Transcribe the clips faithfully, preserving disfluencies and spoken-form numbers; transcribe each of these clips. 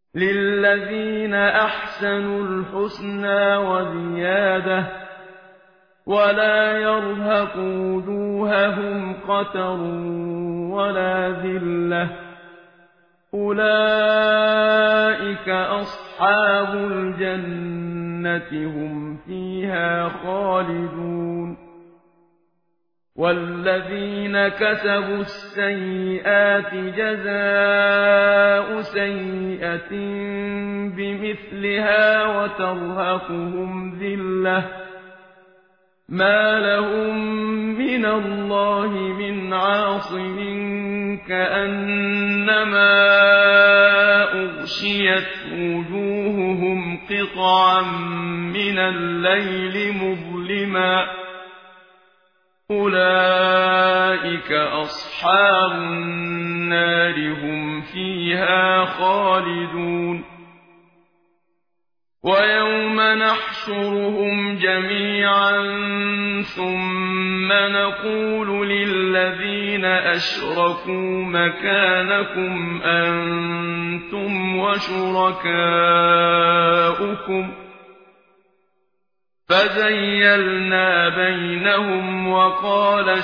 للذين أحسنوا الحسنى وزيادة ولا يرهق وجوههم قتر ولا ذلة أولئك أصحاب الجنة هم فيها خالدون والذين كسبوا السيئات جزاء سيئة بمثلها وترهقهم ذلة ما لهم من الله من عاصم كأنما أغشيت وجوههم قطعا من الليل مظلما أولئك أصحاب النار هم فيها خالدون ويوم نحشرهم جميعا ثم نقول للذين أشركوا مكانكم أنتم وشركاؤكم فزيلنا بينهم وقال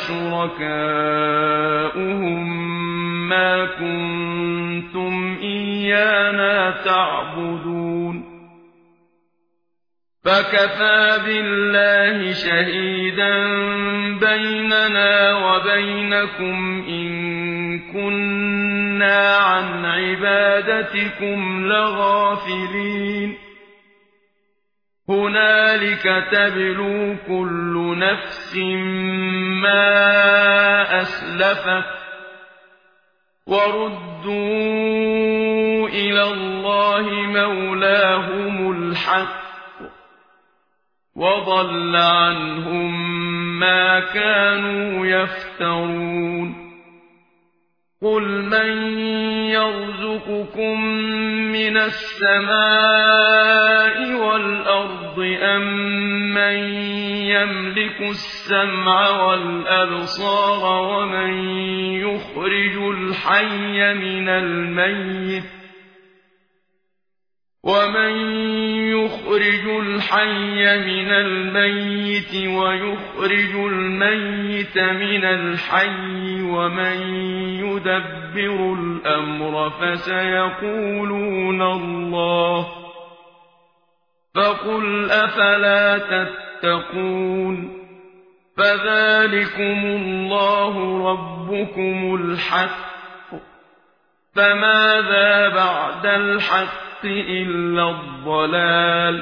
شركاؤهم ما كنتم إيانا تعبدون فكفى بالله شهيدا بيننا وبينكم إن كنا عن عبادتكم لغافلين هنالك تبلو كل نفس ما أسلفت وردوا إلى الله مولاهم الحق وضل عنهم ما كانوا يفترون قل من يرزقكم من السماء والأرض أم من يملك السمع والأبصار ومن يخرج الحي من الميت ومن يخرج الحي من الميت ويخرج الميت من الحي ومن يدبر الأمر فسيقولون الله فقل أفلا تتقون فذلكم الله ربكم الحق فماذا بعد الحق إلا الضلال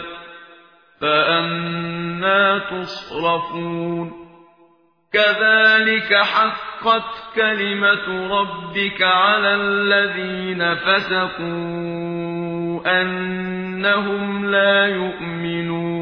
فأنى تصرفون كذلك حقت كلمة ربك على الذين فسقوا أنهم لا يؤمنون